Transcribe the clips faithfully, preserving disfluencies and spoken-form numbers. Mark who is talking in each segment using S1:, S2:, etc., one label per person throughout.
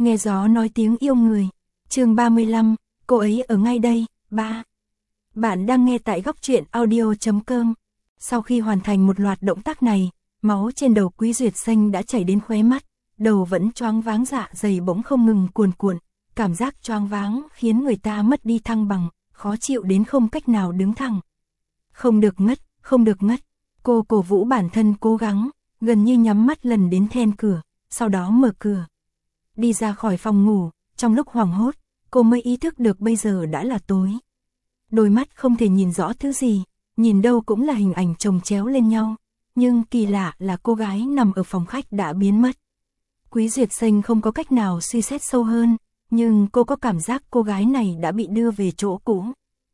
S1: nghe gió nói tiếng yêu người. Chương ba mươi lăm, cô ấy ở ngay đây. ba. Bạn đang nghe tại góc truyện audio chấm com. Sau khi hoàn thành một loạt động tác này, máu trên đầu Quý Duyệt Xanh đã chảy đến khóe mắt, đầu vẫn choáng váng, dạ dày bỗng không ngừng cuồn cuộn, cảm giác choáng váng khiến người ta mất đi thăng bằng, khó chịu đến không cách nào đứng thẳng. Không được ngất, không được ngất. Cô cổ vũ bản thân cố gắng, gần như nhắm mắt lần đến then cửa, sau đó mở cửa. Đi ra khỏi phòng ngủ, trong lúc hoảng hốt, cô mới ý thức được bây giờ đã là tối. Đôi mắt không thể nhìn rõ thứ gì, nhìn đâu cũng là hình ảnh chồng chéo lên nhau, nhưng kỳ lạ là cô gái nằm ở phòng khách đã biến mất. Quý Duyệt Xanh không có cách nào suy xét sâu hơn, nhưng cô có cảm giác cô gái này đã bị đưa về chỗ cũ.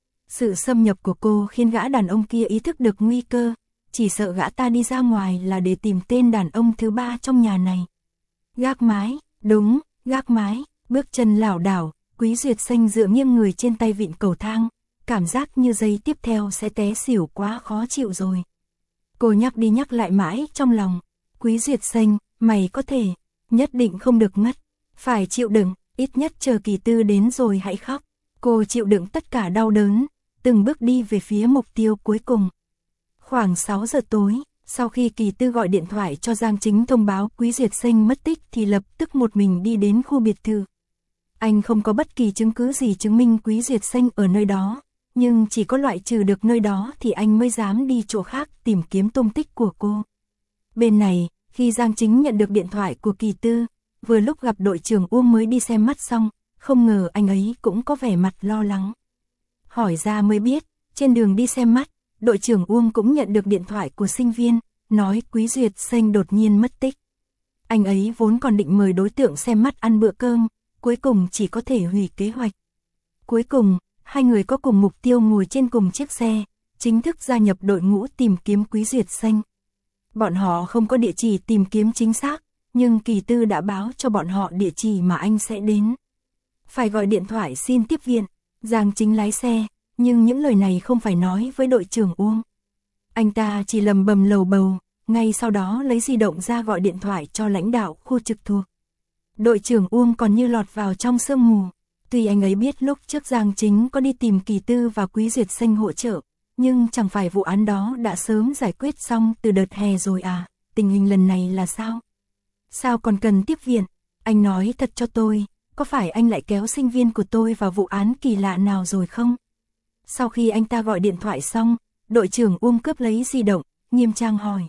S1: Sự xâm nhập của cô khiến gã đàn ông kia ý thức được nguy cơ, chỉ sợ gã ta đi ra ngoài là để tìm tên đàn ông thứ ba trong nhà này. Gác mái, đúng, gác mái, bước chân lảo đảo, Quý Duyệt Xanh dựa nghiêng người trên tay vịn cầu thang, cảm giác như giây tiếp theo sẽ té xỉu, quá khó chịu rồi. Cô nhắc đi nhắc lại mãi trong lòng, Quý Duyệt Xanh, mày có thể, nhất định không được ngất, phải chịu đựng, ít nhất chờ Kỳ Tư đến rồi hãy khóc. Cô chịu đựng tất cả đau đớn, từng bước đi về phía mục tiêu cuối cùng. Khoảng sáu giờ tối, sau khi Kỳ Tư gọi điện thoại cho Giang Chính thông báo Quý Duyệt Xanh mất tích thì lập tức một mình đi đến khu biệt thự. Anh không có bất kỳ chứng cứ gì chứng minh Quý Duyệt Xanh ở nơi đó, nhưng chỉ có loại trừ được nơi đó thì anh mới dám đi chỗ khác tìm kiếm tung tích của cô. Bên này, khi Giang Chính nhận được điện thoại của Kỳ Tư, vừa lúc gặp đội trưởng Uông mới đi xem mắt xong, không ngờ anh ấy cũng có vẻ mặt lo lắng. Hỏi ra mới biết, trên đường đi xem mắt, đội trưởng Uông cũng nhận được điện thoại của sinh viên, nói Quý Duyệt Xanh đột nhiên mất tích. Anh ấy vốn còn định mời đối tượng xem mắt ăn bữa cơm, cuối cùng chỉ có thể hủy kế hoạch. Cuối cùng, hai người có cùng mục tiêu ngồi trên cùng chiếc xe, chính thức gia nhập đội ngũ tìm kiếm Quý Duyệt Xanh. Bọn họ không có địa chỉ tìm kiếm chính xác, nhưng Kỳ Tư đã báo cho bọn họ địa chỉ mà anh sẽ đến. Phải gọi điện thoại xin tiếp viện, Giang Chính lái xe, nhưng những lời này không phải nói với đội trưởng Uông. Anh ta chỉ lầm bầm lầu bầu, ngay sau đó lấy di động ra gọi điện thoại cho lãnh đạo khu trực thuộc. Đội trưởng Uông còn như lọt vào trong sương mù. Tuy anh ấy biết lúc trước Giang Chính có đi tìm Kỳ Tư và Quý Duyệt Xanh hỗ trợ, nhưng chẳng phải vụ án đó đã sớm giải quyết xong từ đợt hè rồi à, tình hình lần này là sao? Sao còn cần tiếp viện? Anh nói thật cho tôi, có phải anh lại kéo sinh viên của tôi vào vụ án kỳ lạ nào rồi không? Sau khi anh ta gọi điện thoại xong, đội trưởng Uông cướp lấy di động, nghiêm trang hỏi.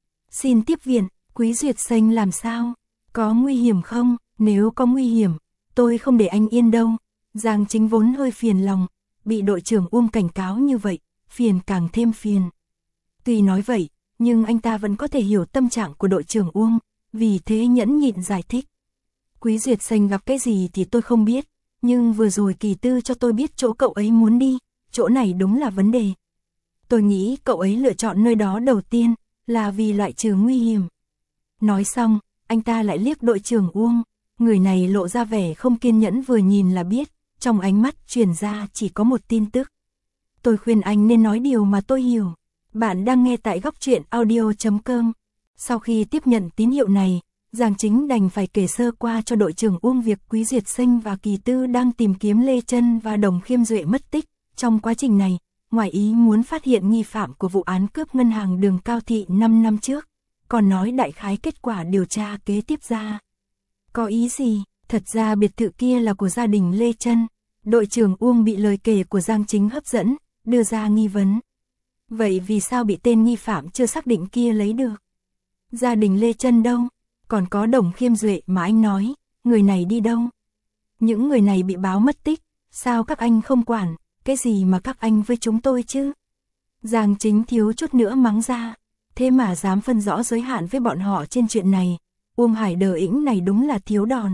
S1: Xin tiếp viện, Quý Duyệt Xanh làm sao? Có nguy hiểm không? Nếu có nguy hiểm, tôi không để anh yên đâu. Giang Chính vốn hơi phiền lòng, bị đội trưởng Uông cảnh cáo như vậy, phiền càng thêm phiền. Tuy nói vậy, nhưng anh ta vẫn có thể hiểu tâm trạng của đội trưởng Uông, vì thế nhẫn nhịn giải thích. Quý Duyệt Xanh gặp cái gì thì tôi không biết, nhưng vừa rồi Kỳ Tư cho tôi biết chỗ cậu ấy muốn đi, chỗ này đúng là vấn đề. Tôi nghĩ cậu ấy lựa chọn nơi đó đầu tiên, là vì loại trừ nguy hiểm. Nói xong, anh ta lại liếc đội trưởng Uông, người này lộ ra vẻ không kiên nhẫn, vừa nhìn là biết, trong ánh mắt truyền ra chỉ có một tin tức. Tôi khuyên anh nên nói điều mà tôi hiểu. Bạn đang nghe tại góc truyện audio chấm com. Sau khi tiếp nhận tín hiệu này, Giang Chính đành phải kể sơ qua cho đội trưởng Uông việc Quý Duyệt Xanh và Kỳ Tư đang tìm kiếm Lê Chân và Đồng Khiêm Duệ mất tích. Trong quá trình này, ngoài ý muốn phát hiện nghi phạm của vụ án cướp ngân hàng Đường Cao Thị năm năm trước, còn nói đại khái kết quả điều tra kế tiếp ra. Có ý gì? Thật ra biệt thự kia là của gia đình Lê Chân. Đội trưởng Uông bị lời kể của Giang Chính hấp dẫn, đưa ra nghi vấn. Vậy vì sao bị tên nghi phạm chưa xác định kia lấy được? Gia đình Lê Chân đâu? Còn có Đồng Khiêm Duệ mà anh nói, người này đi đâu? Những người này bị báo mất tích, sao các anh không quản, cái gì mà các anh với chúng tôi chứ? Giang Chính thiếu chút nữa mắng ra, thế mà dám phân rõ giới hạn với bọn họ trên chuyện này, Uông Hải Đờ ĩnh này đúng là thiếu đòn.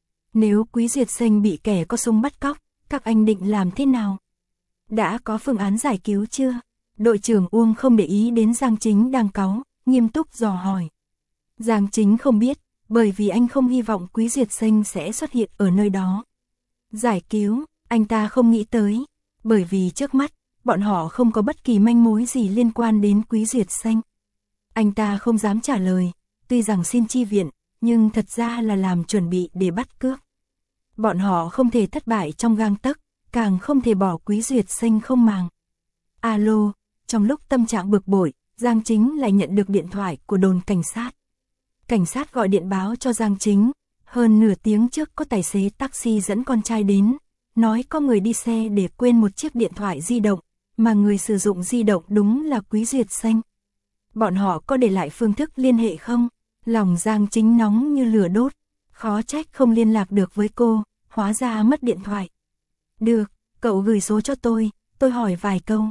S1: Nếu Quý Duyệt Xanh bị kẻ có súng bắt cóc, các anh định làm thế nào? Đã có phương án giải cứu chưa? Đội trưởng Uông không để ý đến Giang Chính đang cáu, nghiêm túc dò hỏi. Giang Chính không biết, bởi vì anh không hy vọng Quý Duyệt Xanh sẽ xuất hiện ở nơi đó. Giải cứu, anh ta không nghĩ tới, bởi vì trước mắt, bọn họ không có bất kỳ manh mối gì liên quan đến Quý Duyệt Xanh. Anh ta không dám trả lời, tuy rằng xin chi viện, nhưng thật ra là làm chuẩn bị để bắt cướp. Bọn họ không thể thất bại trong gang tấc, càng không thể bỏ Quý Duyệt Sinh không màng. Alo, trong lúc tâm trạng bực bội, Giang Chính lại nhận được điện thoại của đồn cảnh sát. Cảnh sát gọi điện báo cho Giang Chính, hơn nửa tiếng trước có tài xế taxi dẫn con trai đến, nói có người đi xe để quên một chiếc điện thoại di động, mà người sử dụng di động đúng là Quý Duyệt Sinh. Bọn họ có để lại phương thức liên hệ không? Lòng Giang Chính nóng như lửa đốt, khó trách không liên lạc được với cô, hóa ra mất điện thoại. Được, cậu gửi số cho tôi, tôi hỏi vài câu.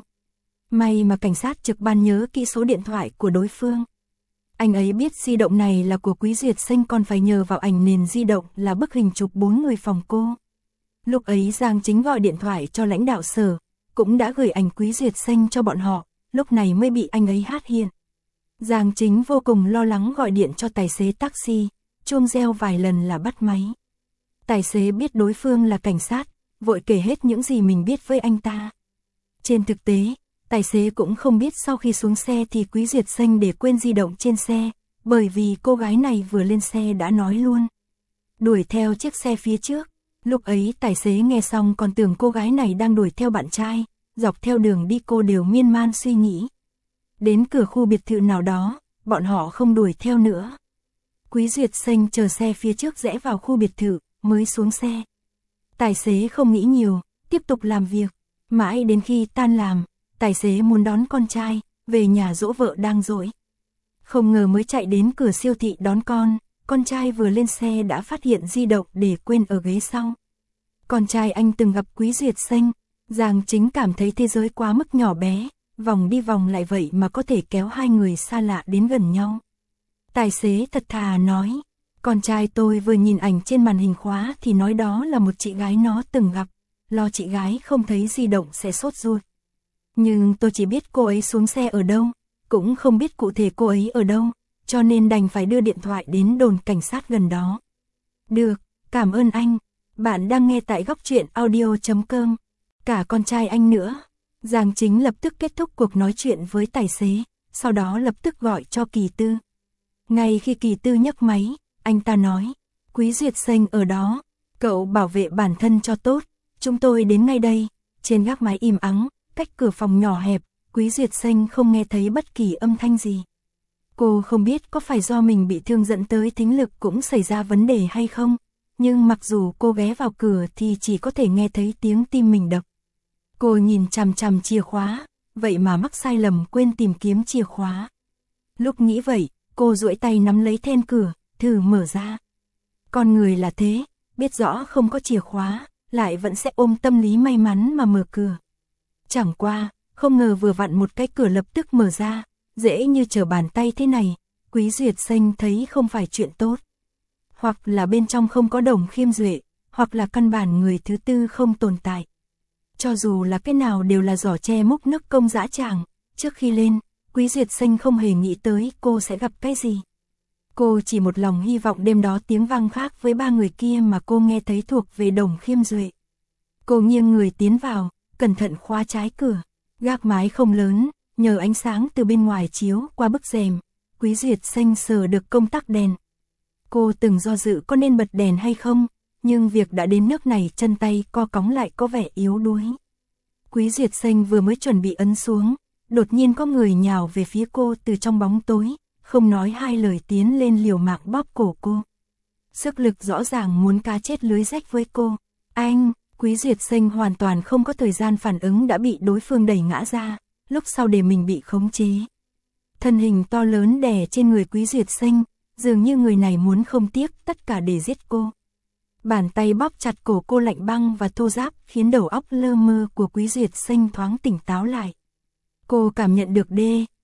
S1: May mà cảnh sát trực ban nhớ kỹ số điện thoại của đối phương. Anh ấy biết di động này là của Quý Duyệt Sinh, còn phải nhờ vào ảnh nền di động là bức hình chụp bốn người phòng cô. Lúc ấy Giang Chính gọi điện thoại cho lãnh đạo sở, cũng đã gửi ảnh Quý Duyệt Sinh cho bọn họ, lúc này mới bị anh ấy hát hiện. Giang Chính vô cùng lo lắng gọi điện cho tài xế taxi, chuông reo vài lần là bắt máy. Tài xế biết đối phương là cảnh sát, vội kể hết những gì mình biết với anh ta. Trên thực tế, tài xế cũng không biết sau khi xuống xe thì Quý Duyệt Sinh để quên di động trên xe, bởi vì cô gái này vừa lên xe đã nói luôn. Đuổi theo chiếc xe phía trước, lúc ấy tài xế nghe xong còn tưởng cô gái này đang đuổi theo bạn trai, dọc theo đường đi cô đều miên man suy nghĩ. Đến cửa khu biệt thự nào đó, bọn họ không đuổi theo nữa. Quý Duyệt Sinh chờ xe phía trước rẽ vào khu biệt thự, mới xuống xe. Tài xế không nghĩ nhiều, tiếp tục làm việc, mãi đến khi tan làm, tài xế muốn đón con trai, về nhà dỗ vợ đang dỗi. Không ngờ mới chạy đến cửa siêu thị đón con, con trai vừa lên xe đã phát hiện di động để quên ở ghế sau. Con trai anh từng gặp Quý Duyệt Sinh, Giang Chính cảm thấy thế giới quá mức nhỏ bé, vòng đi vòng lại vậy mà có thể kéo hai người xa lạ đến gần nhau. Tài xế thật thà nói, con trai tôi vừa nhìn ảnh trên màn hình khóa thì nói đó là một chị gái nó từng gặp, lo chị gái không thấy di động sẽ sốt ruột. Nhưng tôi chỉ biết cô ấy xuống xe ở đâu, cũng không biết cụ thể cô ấy ở đâu, cho nên đành phải đưa điện thoại đến đồn cảnh sát gần đó. Được, cảm ơn anh. Bạn đang nghe tại góc truyện audio chấm com. Cả con trai anh nữa. Giang Chính lập tức kết thúc cuộc nói chuyện với tài xế, sau đó lập tức gọi cho Kỳ Tư. Ngay khi Kỳ Tư nhấc máy, anh ta nói, Quý Duyệt Sinh ở đó, cậu bảo vệ bản thân cho tốt, chúng tôi đến ngay đây. Trên gác mái im ắng, cách cửa phòng nhỏ hẹp, Quý Duyệt Sinh không nghe thấy bất kỳ âm thanh gì. Cô không biết có phải do mình bị thương dẫn tới thính lực cũng xảy ra vấn đề hay không, nhưng mặc dù cô ghé vào cửa thì chỉ có thể nghe thấy tiếng tim mình đập. Cô nhìn chằm chằm chìa khóa, vậy mà mắc sai lầm quên tìm kiếm chìa khóa. Lúc nghĩ vậy, cô duỗi tay nắm lấy then cửa, thử mở ra. Con người là thế, biết rõ không có chìa khóa, lại vẫn sẽ ôm tâm lý may mắn mà mở cửa. Chẳng qua, không ngờ vừa vặn một cái cửa lập tức mở ra, dễ như trở bàn tay thế này, Quý Duyệt Sinh thấy không phải chuyện tốt. Hoặc là bên trong không có Đồng Khiêm Duệ, hoặc là căn bản người thứ tư không tồn tại. Cho dù là cái nào đều là giỏ tre múc nước công dã tràng, trước khi lên, Quý Duyệt Sinh không hề nghĩ tới cô sẽ gặp cái gì. Cô chỉ một lòng hy vọng đêm đó tiếng vang khác với ba người kia mà cô nghe thấy thuộc về Đồng Khiêm Duệ. Cô nghiêng người tiến vào, cẩn thận khóa trái cửa, gác mái không lớn, nhờ ánh sáng từ bên ngoài chiếu qua bức rèm, Quý Duyệt Sinh sờ được công tắc đèn. Cô từng do dự có nên bật đèn hay không, nhưng việc đã đến nước này chân tay co cóng lại có vẻ yếu đuối. Quý Duyệt Sinh vừa mới chuẩn bị ấn xuống, đột nhiên có người nhào về phía cô từ trong bóng tối, không nói hai lời tiến lên liều mạng bóp cổ cô. Sức lực rõ ràng muốn cá chết lưới rách với cô. Anh, Quý Duyệt Sinh hoàn toàn không có thời gian phản ứng đã bị đối phương đẩy ngã ra, lúc sau để mình bị khống chế. Thân hình to lớn đè trên người Quý Duyệt Sinh, dường như người này muốn không tiếc tất cả để giết cô. Bàn tay bóp chặt cổ cô lạnh băng và thô ráp khiến đầu óc lơ mơ của Quý Duyệt Sinh thoáng tỉnh táo lại. Cô cảm nhận được D,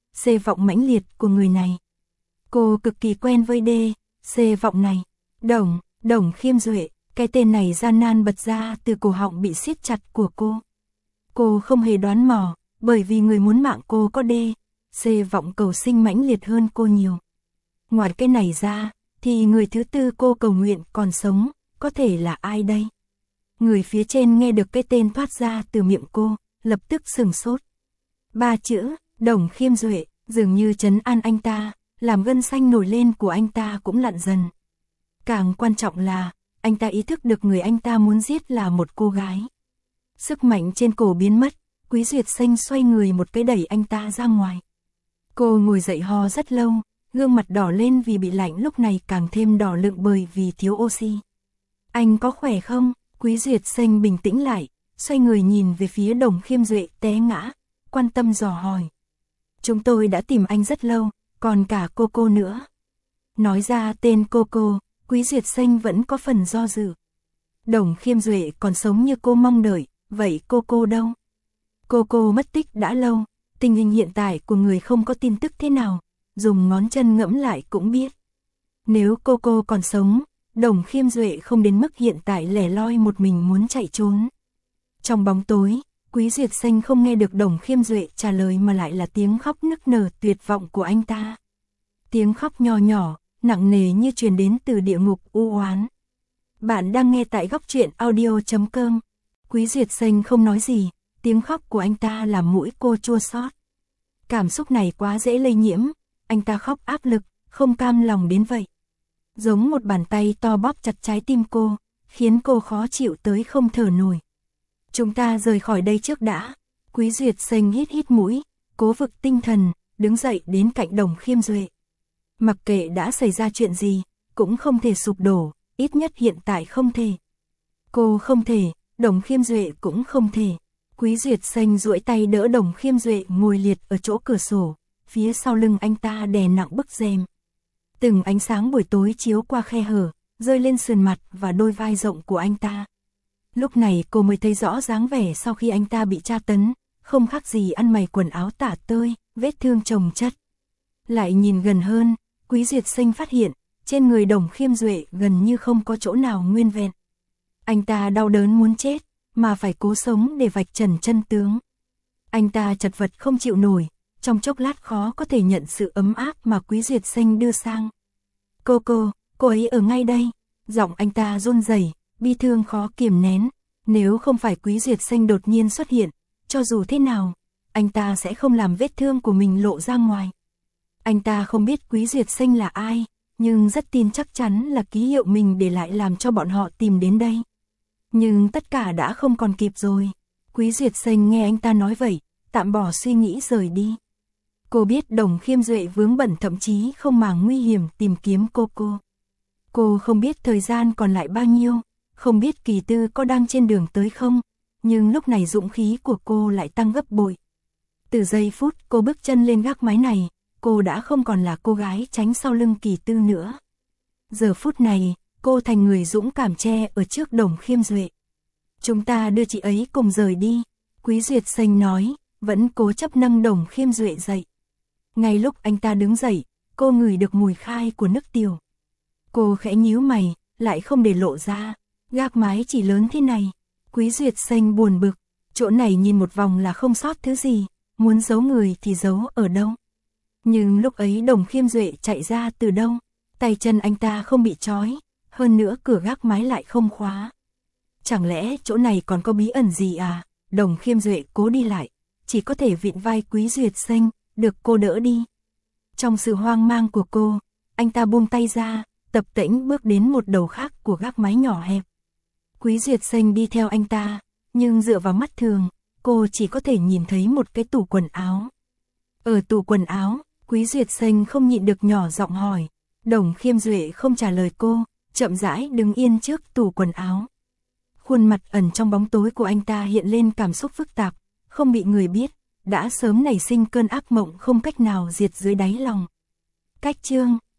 S1: C vọng mãnh liệt của người này. Cô cực kỳ quen với D, C vọng này. Đồng, Đồng Khiêm Duệ, cái tên này gian nan bật ra từ cổ họng bị siết chặt của cô. Cô không hề đoán mò, bởi vì người muốn mạng cô có D, C vọng cầu sinh mãnh liệt hơn cô nhiều. Ngoài cái này ra, thì người thứ tư cô cầu nguyện còn sống, có thể là ai đây? Người phía trên nghe được cái tên thoát ra từ miệng cô, lập tức sừng sốt. Ba chữ, Đồng Khiêm Duệ, dường như trấn an anh ta, làm gân xanh nổi lên của anh ta cũng lặn dần. Càng quan trọng là, anh ta ý thức được người anh ta muốn giết là một cô gái. Sức mạnh trên cổ biến mất, Quý Duyệt Xanh xoay người một cái đẩy anh ta ra ngoài. Cô ngồi dậy ho rất lâu, gương mặt đỏ lên vì bị lạnh, lúc này càng thêm đỏ lựng bởi vì thiếu oxy. Anh có khỏe không? Quý Duyệt Xanh bình tĩnh lại, xoay người nhìn về phía Đồng Khiêm Duệ té ngã, quan tâm dò hỏi. Chúng tôi đã tìm anh rất lâu, còn cả cô cô nữa. Nói ra tên cô cô, Quý Duyệt Xanh vẫn có phần do dự. Đồng Khiêm Duệ còn sống như cô mong đợi, vậy cô cô đâu? Cô cô mất tích đã lâu, tình hình hiện tại của người không có tin tức thế nào, dùng ngón chân ngẫm lại cũng biết. Nếu cô cô còn sống, Đồng Khiêm Duệ không đến mức hiện tại lẻ loi một mình muốn chạy trốn. Trong bóng tối, Quý Duyệt Xanh không nghe được Đồng Khiêm Duệ trả lời mà lại là tiếng khóc nức nở tuyệt vọng của anh ta. Tiếng khóc nhỏ nhỏ, nặng nề như truyền đến từ địa ngục u oán. Bạn đang nghe tại góc truyện audio chấm com. Quý Duyệt Xanh không nói gì, tiếng khóc của anh ta làm mũi cô chua xót. Cảm xúc này quá dễ lây nhiễm, anh ta khóc áp lực, không cam lòng đến vậy. Giống một bàn tay to bóp chặt trái tim cô, khiến cô khó chịu tới không thở nổi. Chúng ta rời khỏi đây trước đã. Quý Duyệt Xanh hít hít mũi, cố vực tinh thần, đứng dậy đến cạnh Đồng Khiêm Duệ. Mặc kệ đã xảy ra chuyện gì, cũng không thể sụp đổ, ít nhất hiện tại không thể. Cô không thể, Đồng Khiêm Duệ cũng không thể. Quý Duyệt Xanh duỗi tay đỡ Đồng Khiêm Duệ ngồi liệt ở chỗ cửa sổ, phía sau lưng anh ta đè nặng bức rèm. Từng ánh sáng buổi tối chiếu qua khe hở, rơi lên sườn mặt và đôi vai rộng của anh ta. Lúc này cô mới thấy rõ dáng vẻ sau khi anh ta bị tra tấn, không khác gì ăn mày quần áo tả tơi, vết thương chồng chất. Lại nhìn gần hơn, Quý Duyệt Xanh phát hiện, trên người Đồng Khiêm Duệ gần như không có chỗ nào nguyên vẹn. Anh ta đau đớn muốn chết, mà phải cố sống để vạch trần chân tướng. Anh ta chật vật không chịu nổi, trong chốc lát khó có thể nhận sự ấm áp mà Quý Duyệt Xanh đưa sang. Cô cô, cô ấy ở ngay đây. Giọng anh ta run rẩy, bi thương khó kiềm nén. Nếu không phải Quý Duyệt Xanh đột nhiên xuất hiện, cho dù thế nào, anh ta sẽ không làm vết thương của mình lộ ra ngoài. Anh ta không biết Quý Duyệt Xanh là ai, nhưng rất tin chắc chắn là ký hiệu mình để lại làm cho bọn họ tìm đến đây. Nhưng tất cả đã không còn kịp rồi. Quý Duyệt Xanh nghe anh ta nói vậy, tạm bỏ suy nghĩ rời đi. Cô biết Đồng Khiêm Duệ vướng bận thậm chí không màng nguy hiểm tìm kiếm cô cô. Cô không biết thời gian còn lại bao nhiêu, không biết Kỳ Tư có đang trên đường tới không, nhưng lúc này dũng khí của cô lại tăng gấp bội. Từ giây phút cô bước chân lên gác mái này, cô đã không còn là cô gái tránh sau lưng Kỳ Tư nữa. Giờ phút này, cô thành người dũng cảm che ở trước Đồng Khiêm Duệ. Chúng ta đưa chị ấy cùng rời đi, Quý Duyệt Xanh nói, vẫn cố chấp nâng Đồng Khiêm Duệ dậy. Ngay lúc anh ta đứng dậy, cô ngửi được mùi khai của nước tiểu. Cô khẽ nhíu mày, lại không để lộ ra, gác mái chỉ lớn thế này. Quý Duyệt Xanh buồn bực, chỗ này nhìn một vòng là không sót thứ gì, muốn giấu người thì giấu ở đâu. Nhưng lúc ấy Đồng Khiêm Duệ chạy ra từ đâu, tay chân anh ta không bị trói, hơn nữa cửa gác mái lại không khóa. Chẳng lẽ chỗ này còn có bí ẩn gì à? Đồng Khiêm Duệ cố đi lại, chỉ có thể vịn vai Quý Duyệt Xanh, được cô đỡ đi. Trong sự hoang mang của cô, anh ta buông tay ra, tập tễnh bước đến một đầu khác của gác mái nhỏ hẹp. Quý Duyệt Xanh đi theo anh ta, nhưng dựa vào mắt thường, cô chỉ có thể nhìn thấy một cái tủ quần áo. Ở tủ quần áo, Quý Duyệt Xanh không nhịn được nhỏ giọng hỏi. Đồng Khiêm Duệ không trả lời cô, chậm rãi đứng yên trước tủ quần áo. Khuôn mặt ẩn trong bóng tối của anh ta hiện lên cảm xúc phức tạp, không bị người biết, đã sớm nảy sinh cơn ác mộng không cách nào diệt dưới đáy lòng. Cách chương